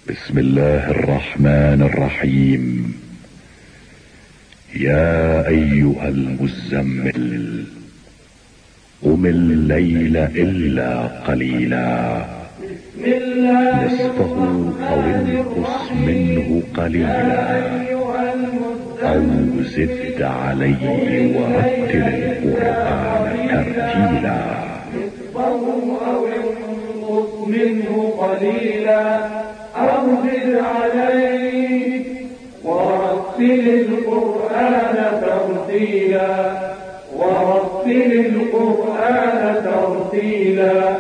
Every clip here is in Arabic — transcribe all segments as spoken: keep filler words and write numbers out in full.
بسم الله الرحمن الرحيم. يا أيها المزمل قم الليل إلا قليلا نصفه أو انقص منه قليلا أو زد عليه ورتل القرآن ترتيلا أو انقص منه قليلا أو زد عليه ورتل القرآن ترتيلا ورتل القرآن ترتيلا.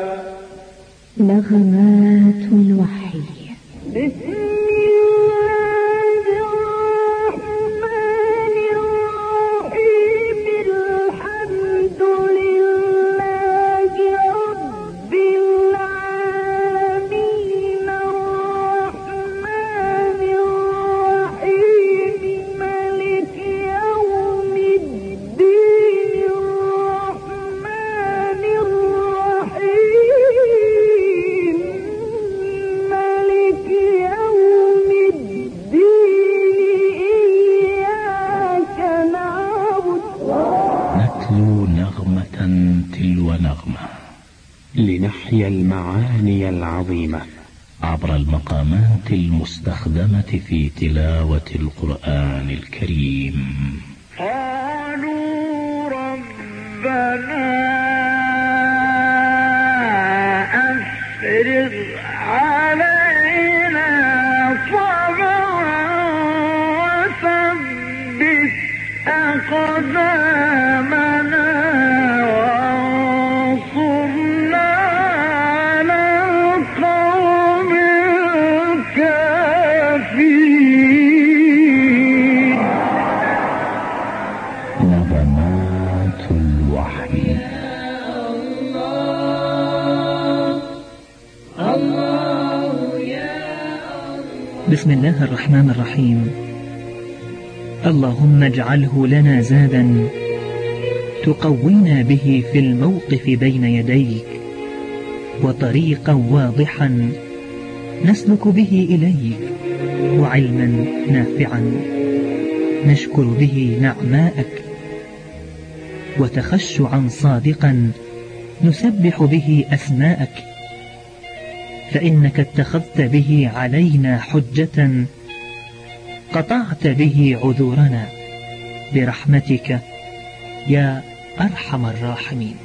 نغمات الوحي. تلو نغمة لنحيا المعاني العظيمة عبر المقامات المستخدمة في تلاوة القرآن الكريم. قالوا ربنا أفرغ علينا صبرا وثبت أقدامنا وانصرنا على القوم الكافرين. نغمات الوحي. بسم الله الرحمن الرحيم. اللهم اجعله لنا زادا تقوينا به في الموقف بين يديك، وطريقا واضحا نسلك به إليك، وعلما نافعا نشكر به نعماءك، وتخشعا صادقا نسبح به أسماءك، فإنك اتخذت به علينا حجة قطعت به عذورنا برحمتك يا أرحم الراحمين.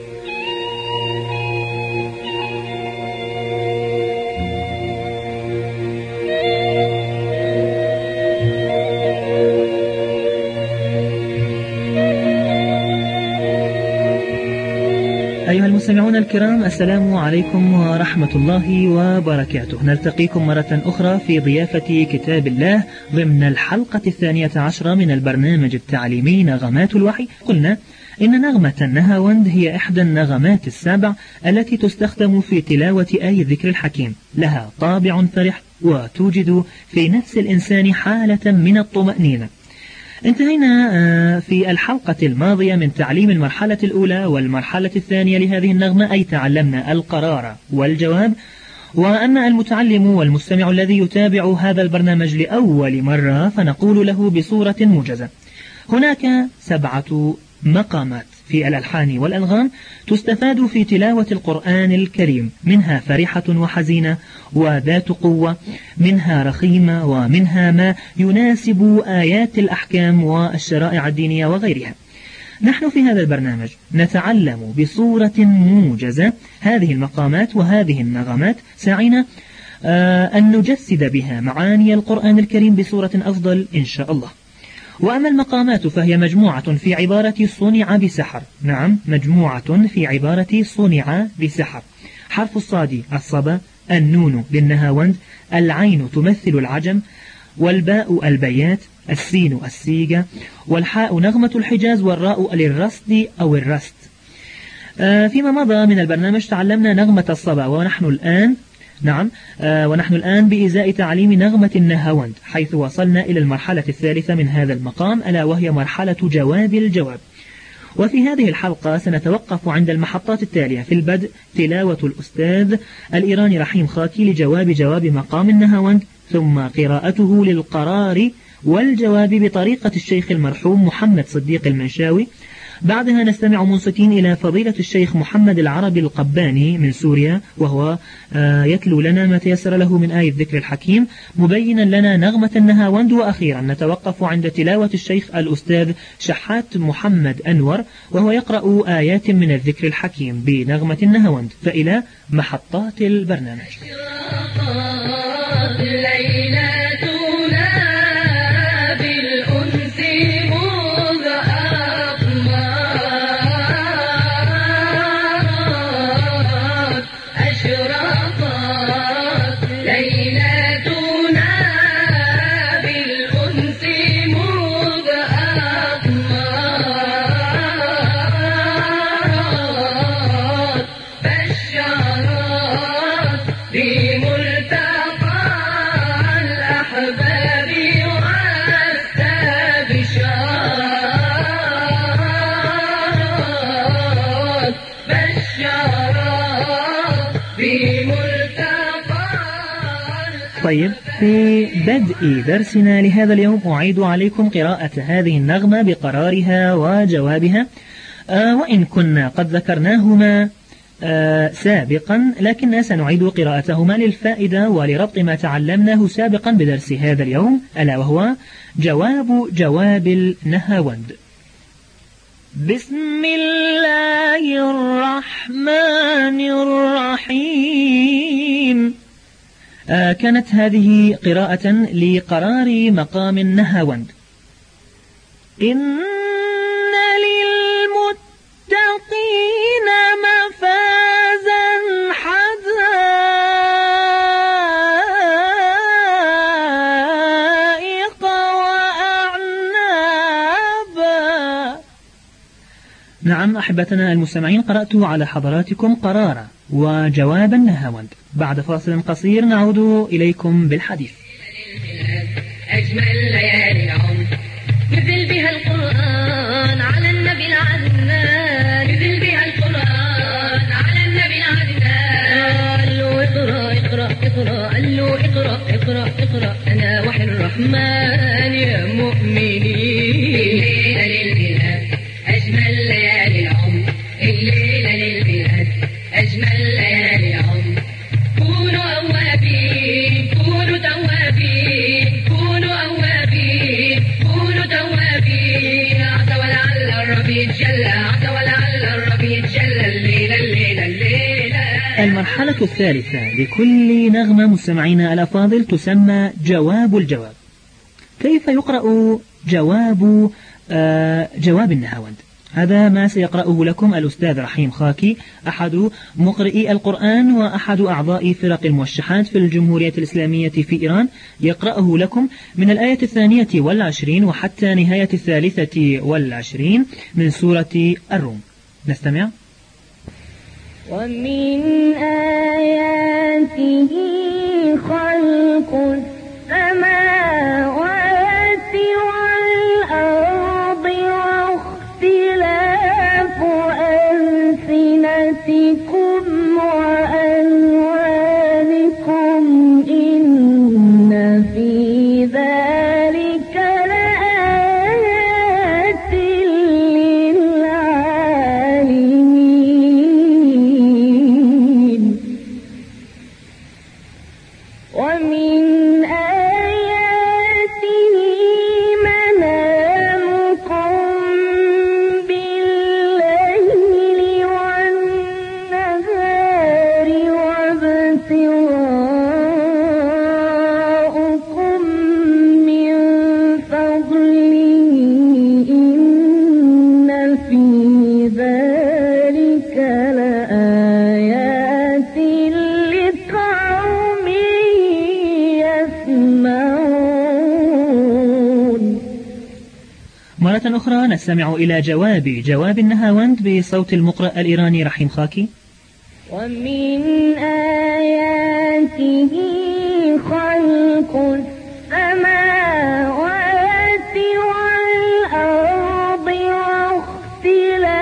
أيها المستمعون الكرام، السلام عليكم ورحمة الله وبركاته. نلتقيكم مرة أخرى في ضيافة كتاب الله ضمن الحلقة الثانية عشرة من البرنامج التعليمي نغمات الوحي. قلنا إن نغمة النهاوند هي إحدى النغمات السبع التي تستخدم في تلاوة آي الذكر الحكيم، لها طابع فرح وتوجد في نفس الإنسان حالة من الطمأنينة. انتهينا في الحلقة الماضية من تعليم المرحلة الأولى والمرحلة الثانية لهذه النغمة، أي تعلمنا القرار والجواب. وأما المتعلم والمستمع الذي يتابع هذا البرنامج لأول مرة فنقول له بصورة موجزة: هناك سبعة مقامات في الألحان والأنغام تستفاد في تلاوة القرآن الكريم، منها فرحة وحزينة وذات قوة، منها رخيمة، ومنها ما يناسب آيات الأحكام والشرائع الدينية وغيرها. نحن في هذا البرنامج نتعلم بصورة موجزة هذه المقامات وهذه النغمات، سعينا أن نجسد بها معاني القرآن الكريم بصورة أفضل إن شاء الله. وأما المقامات فهي مجموعة في عبارة صنع بسحر. نعم، مجموعة في عبارة صنع بسحر. حرف الصاد الصبا، النون للنهاوند، العين تمثل العجم، والباء البيات، السين السيجة، والحاء نغمة الحجاز، والراء للرصد أو الرست. آه فيما مضى من البرنامج تعلمنا نغمة الصبا، ونحن الآن نعم آه ونحن الآن بإزاء تعليم نغمة النهاوند، حيث وصلنا إلى المرحلة الثالثة من هذا المقام، ألا وهي مرحلة جواب الجواب. وفي هذه الحلقة سنتوقف عند المحطات التالية. في البدء تلاوة الأستاذ الإيراني رحيم خاكي لجواب جواب مقام النهاوند، ثم قراءته للقرار والجواب بطريقة الشيخ المرحوم محمد صديق المنشاوي. بعدها نستمع منصتين إلى فضيلة الشيخ محمد العربي القباني من سوريا، وهو يتلو لنا ما تيسر له من آية الذكر الحكيم مبينا لنا نغمة النهاوند. وأخيرا نتوقف عند تلاوة الشيخ الأستاذ شحات محمد أنور، وهو يقرأ آيات من الذكر الحكيم بنغمة النهاوند. فإلى محطات البرنامج. طيب، في بدء درسنا لهذا اليوم أعيد عليكم قراءة هذه النغمة بقرارها وجوابها، آه وإن كنا قد ذكرناهما آه سابقا، لكن سنعيد قراءتهما للفائدة ولربط ما تعلمناه سابقا بدرس هذا اليوم، ألا وهو جواب جواب النهاوند. بسم الله الرحمن الرحيم. آه كانت هذه قراءة لقرار مقام النهاوند. إن للمتقين مفازا حدائق وأعنابا. نعم أحبتنا المستمعين، قرأت على حضراتكم قرارا وجواب النهاوند. بعد فاصل قصير نعود إليكم بالحديث. أجمل ليالي العمر نزل بها القرآن على النبي العدنان، نزل بها القرآن على النبي العدنان. قال له اقرأ اقرأ اقرأ، قال له اقرأ اقرأ اقرأ، أنا وحي الرحمن يا مؤمنين. الليلة للبلاد أجمل ليالي العمر، الليلة للبلاد أجمل ليالي العمر. كونوا أوابين كونوا توابين كونوا أوابين كونوا توابين. عسى ولعل الرب يتجلى، عسى ولعل الرب يتجلى الليلة الليلة الليلة. المرحلة الثالثة لكل نغمة مستمعينا الأفاضل تسمى جواب الجواب. كيف يقرأ جواب آه جواب النهاوند؟ هذا ما سيقرأه لكم الأستاذ رحيم خاكي، أحد مقرئي القرآن وأحد أعضاء فرق الموشحات في الجمهورية الإسلامية في إيران. يقرأه لكم من الآية الثانية والعشرين وحتى نهاية الثالثة والعشرين من سورة الروم. نستمع. ومن آياته خلق السماوات والأرض واختلاف ألسنتكم وألوانكم إن في ذلك لآيات للعالمين. ومن آياته منامكم بالليل والنهار وابتغاؤكم من فضله إن في ذلك لآيات لقوم يسمعون. مرة أخرى نستمع إلى جواب جواب النهاوند بصوت المقرأ الإيراني رحيم خاكي. ومن آياته خلق السماوات والأرض واختلاف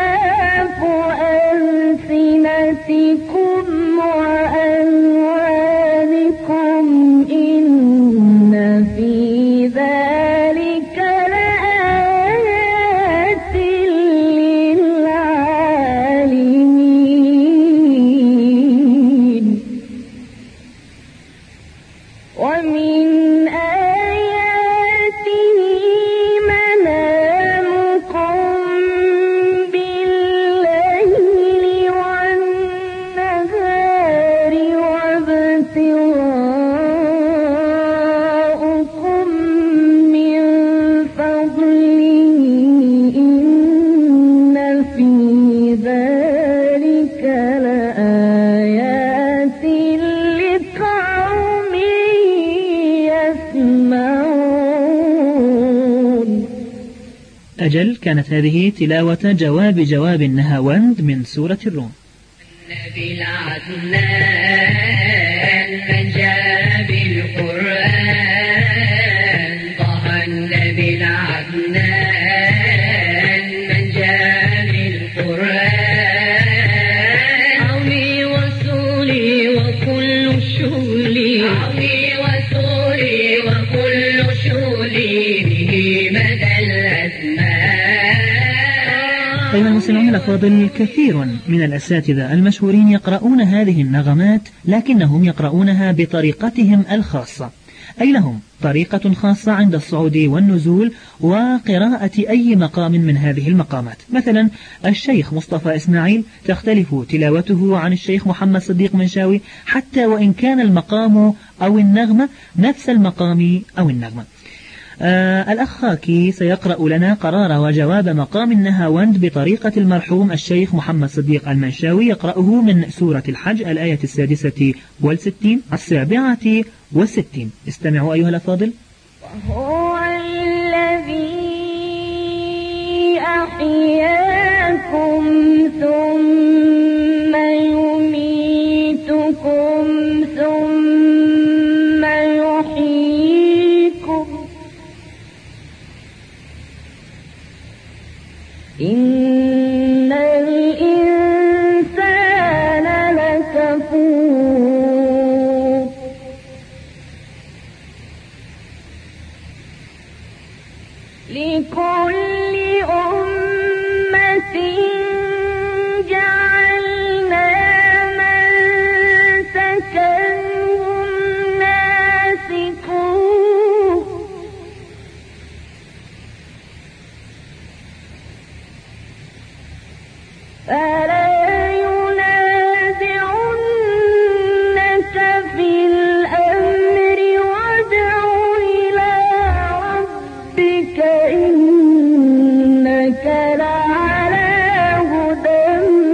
أجل كانت هذه تلاوة جواب جواب النهاوند من سورة الروم. النبي العدنان من جاء بالقرآن، طه النبي العدنان من جاء بالقرآن، عوني وسولي وكل شولي، عوني وسولي وكل شولي به مدى الأزمان. أيها المستمعون الأفاضل، كثير من الأساتذة المشهورين يقرؤون هذه النغمات، لكنهم يقرؤونها بطريقتهم الخاصة، أي لهم طريقة خاصة عند الصعود والنزول وقراءة أي مقام من هذه المقامات. مثلا الشيخ مصطفى إسماعيل تختلف تلاوته عن الشيخ محمد صديق منشاوي، حتى وإن كان المقام أو النغمة نفس المقام أو النغمة. آه الأخ خاكي سيقرأ لنا قرار وجواب مقام النهاوند بطريقة المرحوم الشيخ محمد صديق المنشاوي، يقرأه من سورة الحج الآية السادسة والستين السابعة والستين. استمعوا أيها الأفاضل. وهو الذي أحياكم ثم يميتكم ثم يحييكم، إن الإنسان لكفور. لكل أمة جعلنا منسكا هم ناسكوه، فلا ينازعنك في الأمر وادع إلى ربك إنك لعلى هدى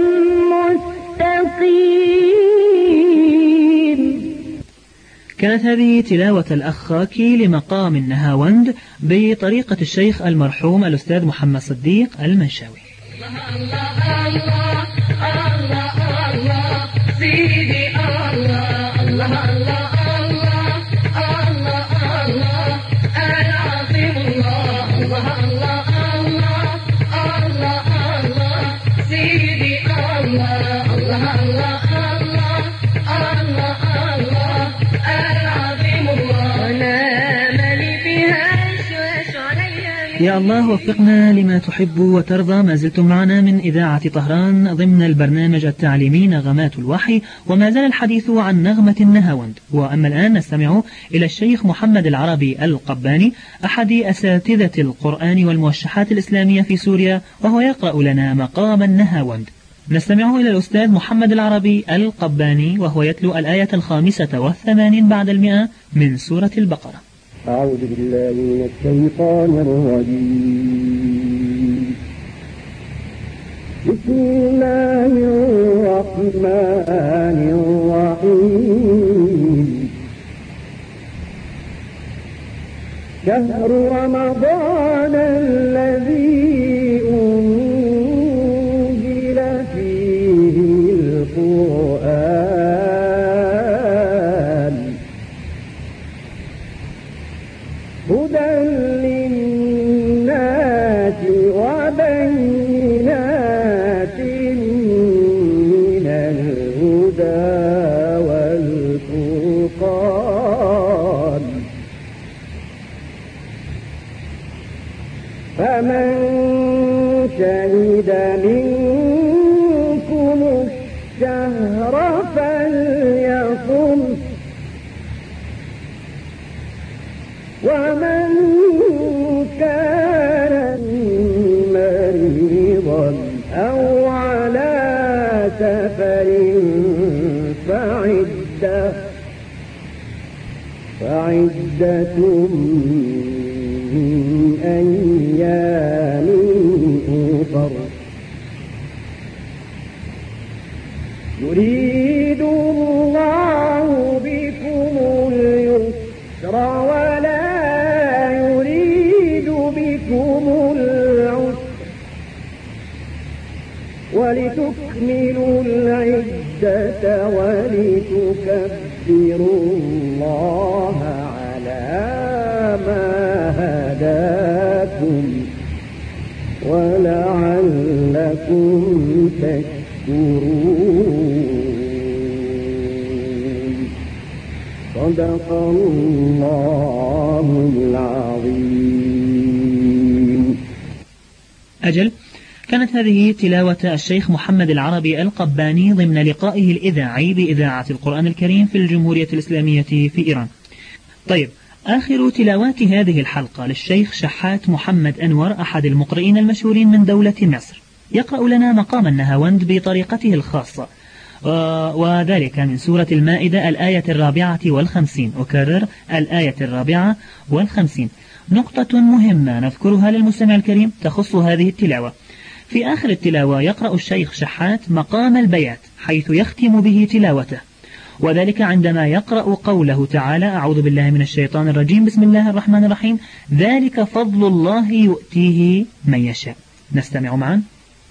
مستقيم. كانت هذه تلاوة الأخ خاكي لمقام النهاوند بطريقة الشيخ المرحوم الأستاذ محمد صديق المنشاوي. الله الله الله الله سيدي الله الله الله الله الله الله العظيم الله الله الله الله الله سيدي الله الله الله الله الله العظيم الله. ونام لي بها شوش عليها. يا الله وفقنا لما تحب وترضى. ما زلتم معنا من إذاعة طهران ضمن البرنامج التعليمي نغمات الوحي، وما زال الحديث عن نغمة النهاوند. وأما الآن نستمع إلى الشيخ محمد العربي القباني أحد أساتذة القرآن والموشحات الإسلامية في سوريا، وهو يقرأ لنا مقام النهاوند. نستمع إلى الأستاذ محمد العربي القباني وهو يتلو الآية الخامسة والثمانين بعد المئة من سورة البقرة. أعوذ بالله من الشيطان الرجيم. بسم الله الرحمن الرحيم. شهر رمضان الذي أنزل فيه القرآن هدى للناس وبينات من الهدى والفرقان، فمن شهد منكم الشهر فليصم، ومن كان مريضا أو على سفر فعدة فعدة من أيام أخر. يريد الله بكم اليسر ولا يريد بكم العسر ولتكملوا العدة ولتكبروا الله على ما هداكم ولعلكم تشكرون. صدق الله العظيم. أجل، كانت هذه تلاوة الشيخ محمد العربي القباني ضمن لقائه الإذاعي بإذاعة القرآن الكريم في الجمهورية الإسلامية في إيران. طيب، آخر تلاوات هذه الحلقة للشيخ شحات محمد أنور، أحد المقرئين المشهورين من دولة مصر، يقرأ لنا مقام النهاوند بطريقته الخاصة، وذلك من سورة المائدة الآية الرابعة والخمسين. أكرر، الآية الرابعة والخمسين. نقطة مهمة نذكرها للمستمع الكريم تخص هذه التلاوة. في آخر التلاوة يقرأ الشيخ شحات مقام البيات حيث يختم به تلاوته، وذلك عندما يقرأ قوله تعالى: أعوذ بالله من الشيطان الرجيم، بسم الله الرحمن الرحيم، ذلك فضل الله يؤتيه من يشاء. نستمع معا.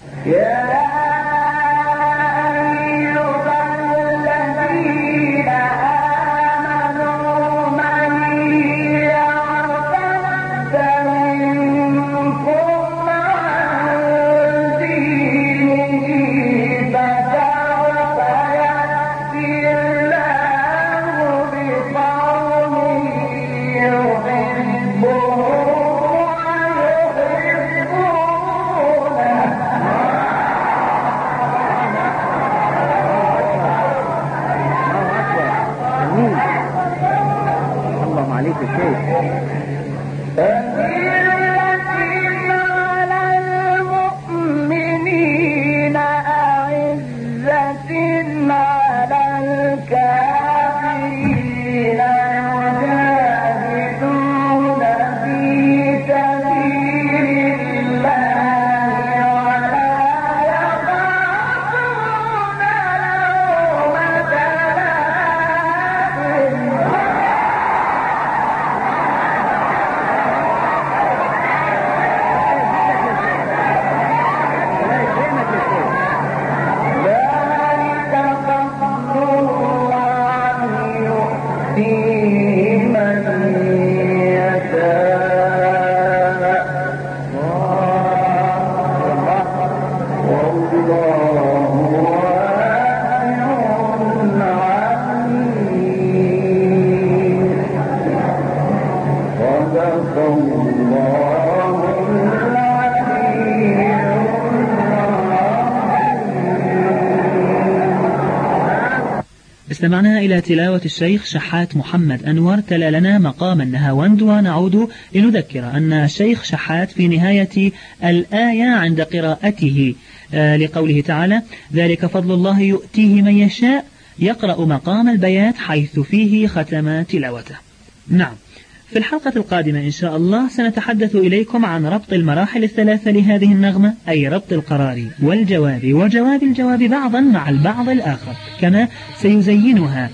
استمعنا إلى تلاوة الشيخ شحات محمد أنور تلا لنا مقام النهاوند، ونعود لنذكر أن الشيخ شحات في نهاية الآية عند قراءته آه لقوله تعالى: ذلك فضل الله يؤتيه من يشاء، يقرأ مقام البيات حيث فيه ختم تلاوته. نعم، في الحلقة القادمة إن شاء الله سنتحدث إليكم عن ربط المراحل الثلاثة لهذه النغمة، أي ربط القرار والجواب وجواب الجواب بعضا مع البعض الآخر، كما سيزينها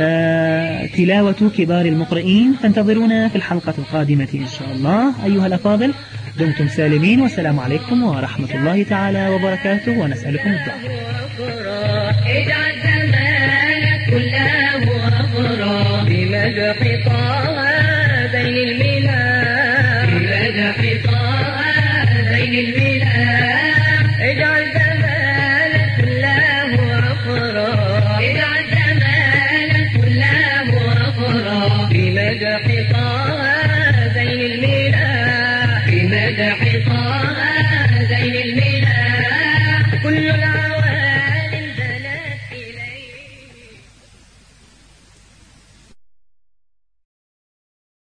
آه تلاوة كبار المقرئين. فانتظرونا في الحلقة القادمة إن شاء الله. أيها الأفاضل، دمتم سالمين، والسلام عليكم ورحمة الله تعالى وبركاته، ونسألكم الدعاء. اجعل زمانك كله أفرا بمدح طه بين الميلاد، بمدح طه بين الميلاد. اجعل زمانك كله أفرا، اجعل زمانك كله أفرا بمدح